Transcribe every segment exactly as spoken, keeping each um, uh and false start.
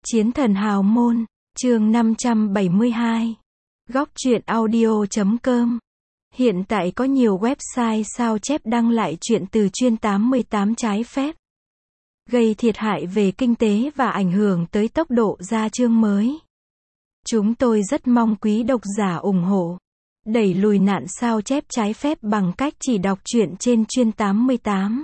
Chiến thần hào môn, chương năm trăm bảy mươi hai. Góc truyện audio chấm com. Hiện tại có nhiều website sao chép đăng lại truyện từ chuyên tám mươi tám trái phép, gây thiệt hại về kinh tế và ảnh hưởng tới tốc độ ra chương mới. Chúng tôi rất mong quý độc giả ủng hộ, đẩy lùi nạn sao chép trái phép bằng cách chỉ đọc truyện trên chuyên tám mươi tám.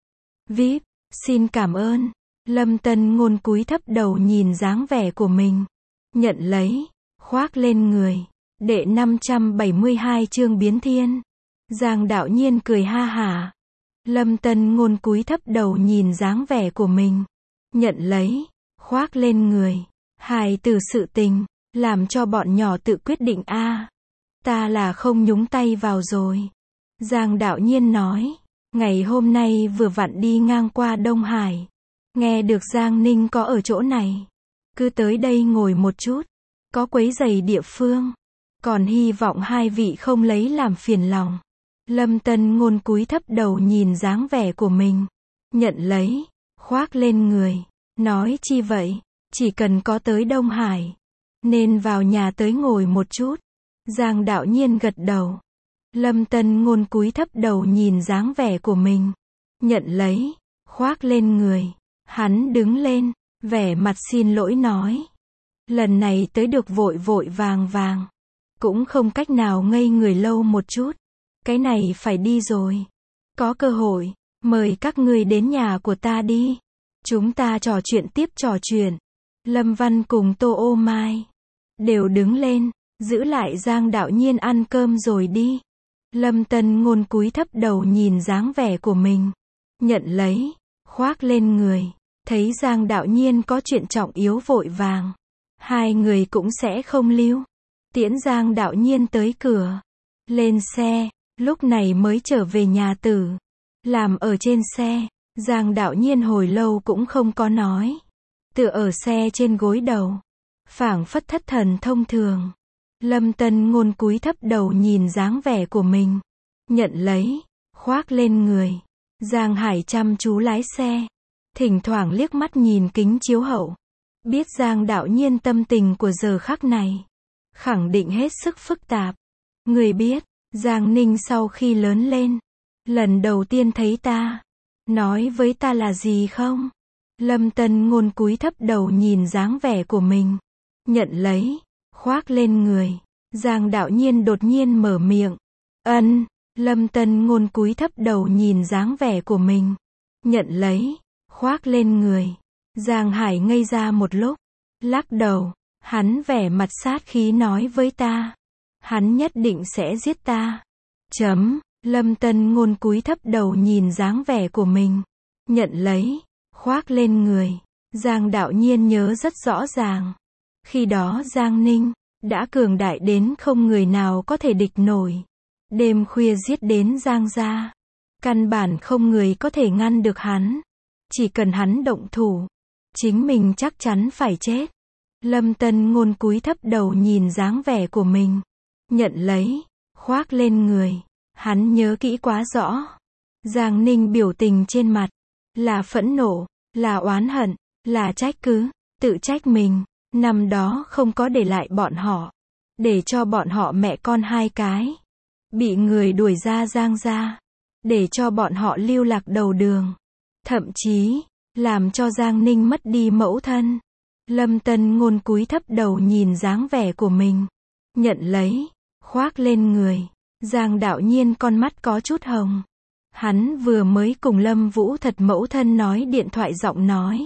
vê i pê, xin cảm ơn. Lâm Tân Ngôn cúi thấp đầu nhìn dáng vẻ của mình. Nhận lấy, khoác lên người. Đệ năm trăm bảy mươi hai chương biến thiên. Giang Đạo Nhiên cười ha hả. Lâm Tân Ngôn cúi thấp đầu nhìn dáng vẻ của mình. Nhận lấy, khoác lên người. Hài từ sự tình, làm cho bọn nhỏ tự quyết định a. À, ta là không nhúng tay vào rồi. Giang Đạo Nhiên nói. Ngày hôm nay vừa vặn đi ngang qua Đông Hải. Nghe được Giang Ninh có ở chỗ này. Cứ tới đây ngồi một chút. Có quấy rầy địa phương. Còn hy vọng hai vị không lấy làm phiền lòng. Lâm Tân Ngôn cúi thấp đầu nhìn dáng vẻ của mình. Nhận lấy, khoác lên người. Nói chi vậy, chỉ cần có tới Đông Hải, nên vào nhà tới ngồi một chút. Giang Đạo Nhiên gật đầu. Lâm Tân Ngôn cúi thấp đầu nhìn dáng vẻ của mình. Nhận lấy, khoác lên người. Hắn đứng lên, vẻ mặt xin lỗi nói. Lần này tới được vội vội vàng vàng. Cũng không cách nào ngây người lâu một chút. Cái này phải đi rồi. Có cơ hội, mời các ngươi đến nhà của ta đi. Chúng ta trò chuyện tiếp trò chuyện. Lâm Văn cùng Tô Ô Mai đều đứng lên, giữ lại Giang Đạo Nhiên ăn cơm rồi đi. Lâm Tân Ngôn cúi thấp đầu nhìn dáng vẻ của mình. Nhận lấy, khoác lên người. Thấy Giang Đạo Nhiên có chuyện trọng yếu vội vàng. Hai người cũng sẽ không lưu. Tiễn Giang Đạo Nhiên tới cửa. Lên xe, lúc này mới trở về nhà tử. Làm ở trên xe, Giang Đạo Nhiên hồi lâu cũng không có nói. Tựa ở xe trên gối đầu. Phảng phất thất thần thông thường. Lâm Tân Ngôn cúi thấp đầu nhìn dáng vẻ của mình. Nhận lấy, khoác lên người. Giang Hải chăm chú lái xe. Thỉnh thoảng liếc mắt nhìn kính chiếu hậu. Biết Giang Đạo Nhiên tâm tình của giờ khắc này. Khẳng định hết sức phức tạp. Người biết, Giang Ninh sau khi lớn lên. Lần đầu tiên thấy ta. Nói với ta là gì không? Lâm Tân Ngôn cúi thấp đầu nhìn dáng vẻ của mình. Nhận lấy, khoác lên người. Giang Đạo Nhiên đột nhiên mở miệng. Ân. Lâm Tân Ngôn cúi thấp đầu nhìn dáng vẻ của mình. Nhận lấy, khoác lên người. Giang Hải ngây ra một lúc. Lắc đầu. Hắn vẻ mặt sát khí nói với ta. Hắn nhất định sẽ giết ta. Chấm. Lâm Tân Ngôn cúi thấp đầu nhìn dáng vẻ của mình. Nhận lấy, khoác lên người. Giang Đạo Nhiên nhớ rất rõ ràng. Khi đó Giang Ninh đã cường đại đến không người nào có thể địch nổi. Đêm khuya giết đến Giang gia. Căn bản không người có thể ngăn được hắn. Chỉ cần hắn động thủ, chính mình chắc chắn phải chết. Lâm Tân Ngôn cúi thấp đầu nhìn dáng vẻ của mình. Nhận lấy, khoác lên người. Hắn nhớ kỹ quá rõ. Giang Ninh biểu tình trên mặt. Là phẫn nộ, là oán hận, là trách cứ, tự trách mình. Năm đó không có để lại bọn họ. Để cho bọn họ mẹ con hai cái. Bị người đuổi ra Giang gia. Để cho bọn họ lưu lạc đầu đường. Thậm chí, làm cho Giang Ninh mất đi mẫu thân. Lâm Tân Ngôn cúi thấp đầu nhìn dáng vẻ của mình. Nhận lấy, khoác lên người. Giang Đạo Nhiên con mắt có chút hồng. Hắn vừa mới cùng Lâm Vũ Thật mẫu thân nói điện thoại giọng nói.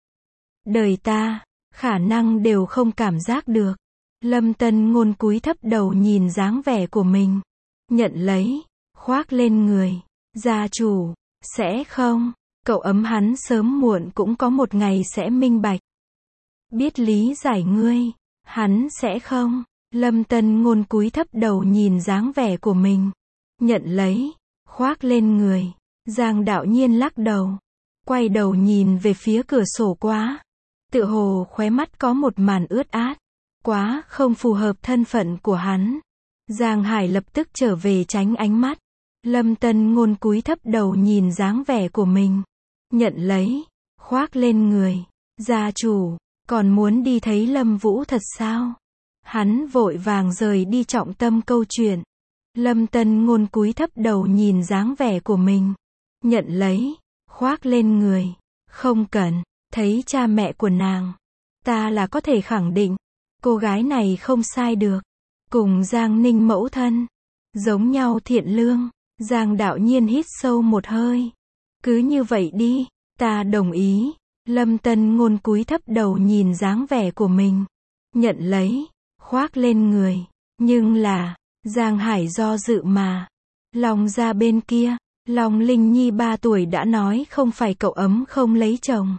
Đời ta, khả năng đều không cảm giác được. Lâm Tân Ngôn cúi thấp đầu nhìn dáng vẻ của mình. Nhận lấy, khoác lên người. Gia chủ, sẽ không. Cậu ấm hắn sớm muộn cũng có một ngày sẽ minh bạch. Biết lý giải ngươi. Hắn sẽ không. Lâm Tân Ngôn cúi thấp đầu nhìn dáng vẻ của mình. Nhận lấy, khoác lên người. Giang Đạo Nhiên lắc đầu. Quay đầu nhìn về phía cửa sổ quá. Tựa hồ khóe mắt có một màn ướt át. Quá không phù hợp thân phận của hắn. Giang Hải lập tức trở về tránh ánh mắt. Lâm Tân Ngôn cúi thấp đầu nhìn dáng vẻ của mình. Nhận lấy, khoác lên người. Gia chủ, Còn muốn đi thấy Lâm Vũ thật sao? Hắn vội vàng rời đi trọng tâm câu chuyện. Lâm Tân Ngôn cúi thấp đầu nhìn dáng vẻ của mình. Nhận lấy, khoác lên người. Không cần, thấy cha mẹ của nàng. Ta là có thể khẳng định, cô gái này không sai được. Cùng Giang Ninh mẫu thân, giống nhau thiện lương. Giang Đạo Nhiên hít sâu một hơi. Cứ như vậy đi, ta đồng ý. Lâm Tân Ngôn cúi thấp đầu nhìn dáng vẻ của mình. Nhận lấy, khoác lên người. Nhưng là, Giang Hải do dự mà. Long gia bên kia, Long Linh Nhi ba tuổi đã nói không phải cậu ấm không lấy chồng.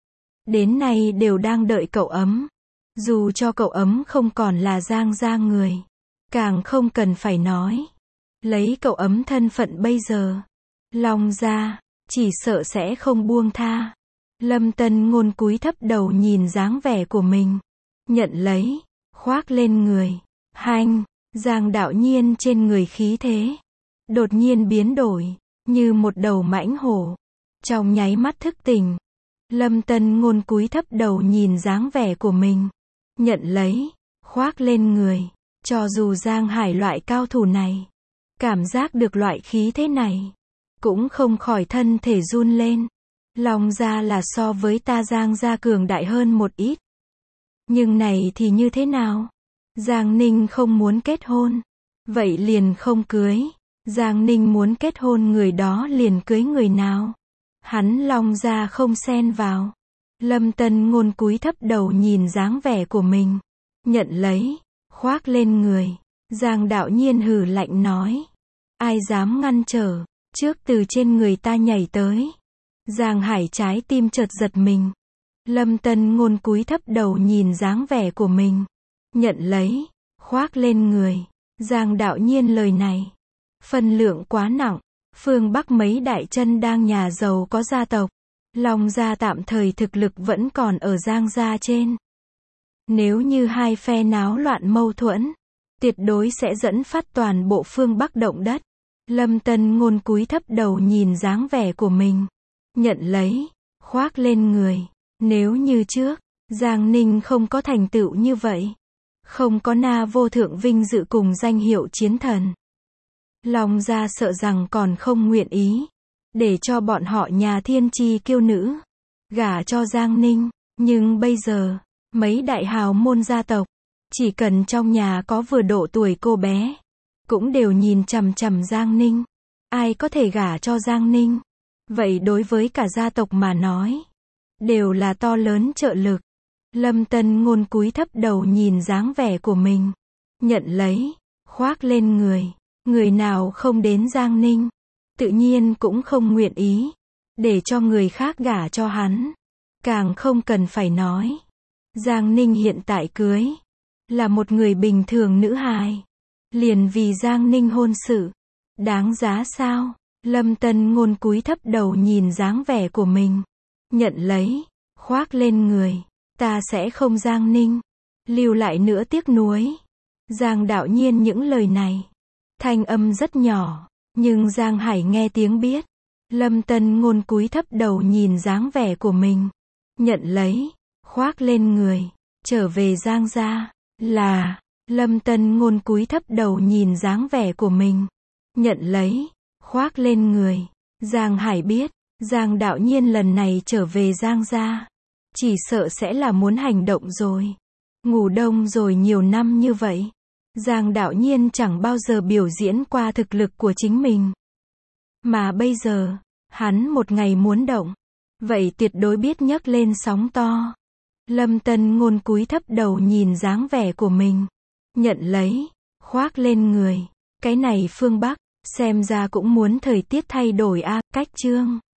Đến nay đều đang đợi cậu ấm. Dù cho cậu ấm không còn là Giang gia người. Càng không cần phải nói. Lấy cậu ấm thân phận bây giờ. Long gia, chỉ sợ sẽ không buông tha. Lâm Tân Ngôn cúi thấp đầu nhìn dáng vẻ của mình. Nhận lấy, khoác lên người. Hanh, Giang Đạo Nhiên trên người khí thế. Đột nhiên biến đổi, như một đầu mãnh hổ. Trong nháy mắt thức tỉnh. Lâm Tân Ngôn cúi thấp đầu nhìn dáng vẻ của mình. Nhận lấy, khoác lên người. Cho dù Giang Hải loại cao thủ này, cảm giác được loại khí thế này, cũng không khỏi thân thể run lên. Long gia là so với ta Giang gia cường đại hơn một ít. Nhưng này thì như thế nào? Giang Ninh không muốn kết hôn. Vậy liền không cưới. Giang Ninh muốn kết hôn người đó liền cưới người nào? Hắn Long gia không xen vào. Lâm Tân Ngôn cúi thấp đầu nhìn dáng vẻ của mình. Nhận lấy, khoác lên người. Giang Đạo Nhiên hừ lạnh nói. Ai dám ngăn trở, trước từ trên người ta nhảy tới. Giang Hải trái tim chợt giật mình. Lâm Tân Ngôn cúi thấp đầu nhìn dáng vẻ của mình. Nhận lấy, khoác lên người. Giang Đạo Nhiên lời này, phân lượng quá nặng. Phương Bắc mấy đại chân đang nhà giàu có gia tộc. Long gia tạm thời thực lực vẫn còn ở Giang gia trên. Nếu như hai phe náo loạn mâu thuẫn, tuyệt đối sẽ dẫn phát toàn bộ phương Bắc động đất. Lâm Tân Ngôn cúi thấp đầu nhìn dáng vẻ của mình. Nhận lấy, khoác lên người. Nếu như trước, Giang Ninh không có thành tựu như vậy. Không có na vô thượng vinh dự cùng danh hiệu chiến thần. Long gia sợ rằng còn không nguyện ý. Để cho bọn họ nhà thiên chi kiêu nữ. Gả cho Giang Ninh. Nhưng bây giờ, mấy đại hào môn gia tộc. Chỉ cần trong nhà có vừa độ tuổi cô bé. Cũng đều nhìn chằm chằm Giang Ninh. Ai có thể gả cho Giang Ninh? Vậy đối với cả gia tộc mà nói, đều là to lớn trợ lực. Lâm Tân Ngôn cúi thấp đầu nhìn dáng vẻ của mình. Nhận lấy, khoác lên người. Người nào không đến Giang Ninh, tự nhiên cũng không nguyện ý. Để cho người khác gả cho hắn. Càng không cần phải nói. Giang Ninh hiện tại cưới. Là một người bình thường nữ hài. Liền vì Giang Ninh hôn sự. Đáng giá sao? Lâm Tân Ngôn cúi thấp đầu nhìn dáng vẻ của mình. Nhận lấy, khoác lên người. Ta sẽ không Giang Ninh. Lưu lại nữa tiếc nuối. Giang Đạo Nhiên những lời này. Thanh âm rất nhỏ. Nhưng Giang Hải nghe tiếng biết. Lâm Tân Ngôn cúi thấp đầu nhìn dáng vẻ của mình. Nhận lấy, khoác lên người. Trở về Giang gia. Là, Lâm Tân Ngôn cúi thấp đầu nhìn dáng vẻ của mình. Nhận lấy, khoác lên người. Giang Hải biết, Giang Đạo Nhiên lần này trở về Giang gia. Chỉ sợ sẽ là muốn hành động rồi. Ngủ đông rồi nhiều năm như vậy. Giang Đạo Nhiên chẳng bao giờ biểu diễn qua thực lực của chính mình. Mà bây giờ, hắn một ngày muốn động. Vậy tuyệt đối biết nhấc lên sóng to. Lâm Tân Ngôn cúi thấp đầu nhìn dáng vẻ của mình. Nhận lấy, khoác lên người. Cái này phương Bắc, xem ra cũng muốn thời tiết thay đổi a, cách chương.